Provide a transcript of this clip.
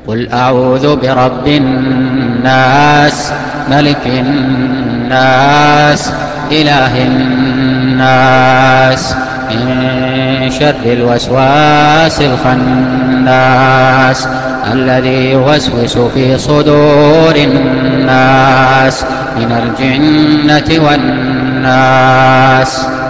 قل أعوذ برب الناس ملك الناس إله الناس من شر الوسواس الخناس الذي يوسوس في صدور الناس من الجنة والناس.